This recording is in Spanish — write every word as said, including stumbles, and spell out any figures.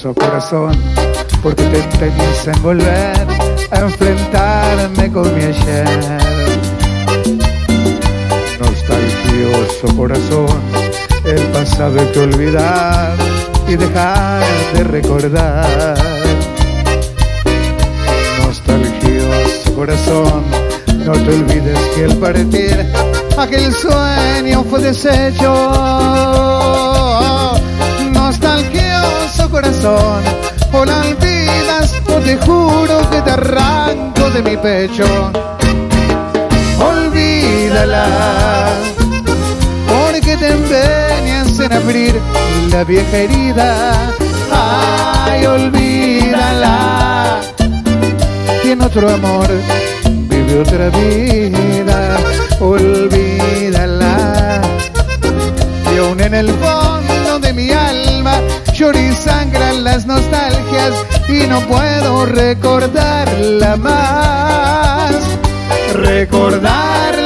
fastidioso corazón, porque te empeñas en volver a enfrentarme con mi ayer. Nostalgioso corazón, el pasado hay que olvidar y dejar de recordar. Nostalgioso corazón, no te olvides que al partir aquel sueño fue deshecho. Nostalgioso corazón, o la olvidas o te juro que te arranco de mi pecho. Olvídala, porque te empeñas en abrir la vieja herida. Ay, olvídala, que en otro amor vive otra vida. Olvídala, y aún en el fondo de mi alma lloran y sangran las nostalgias y no puedo recordarla más. Recordar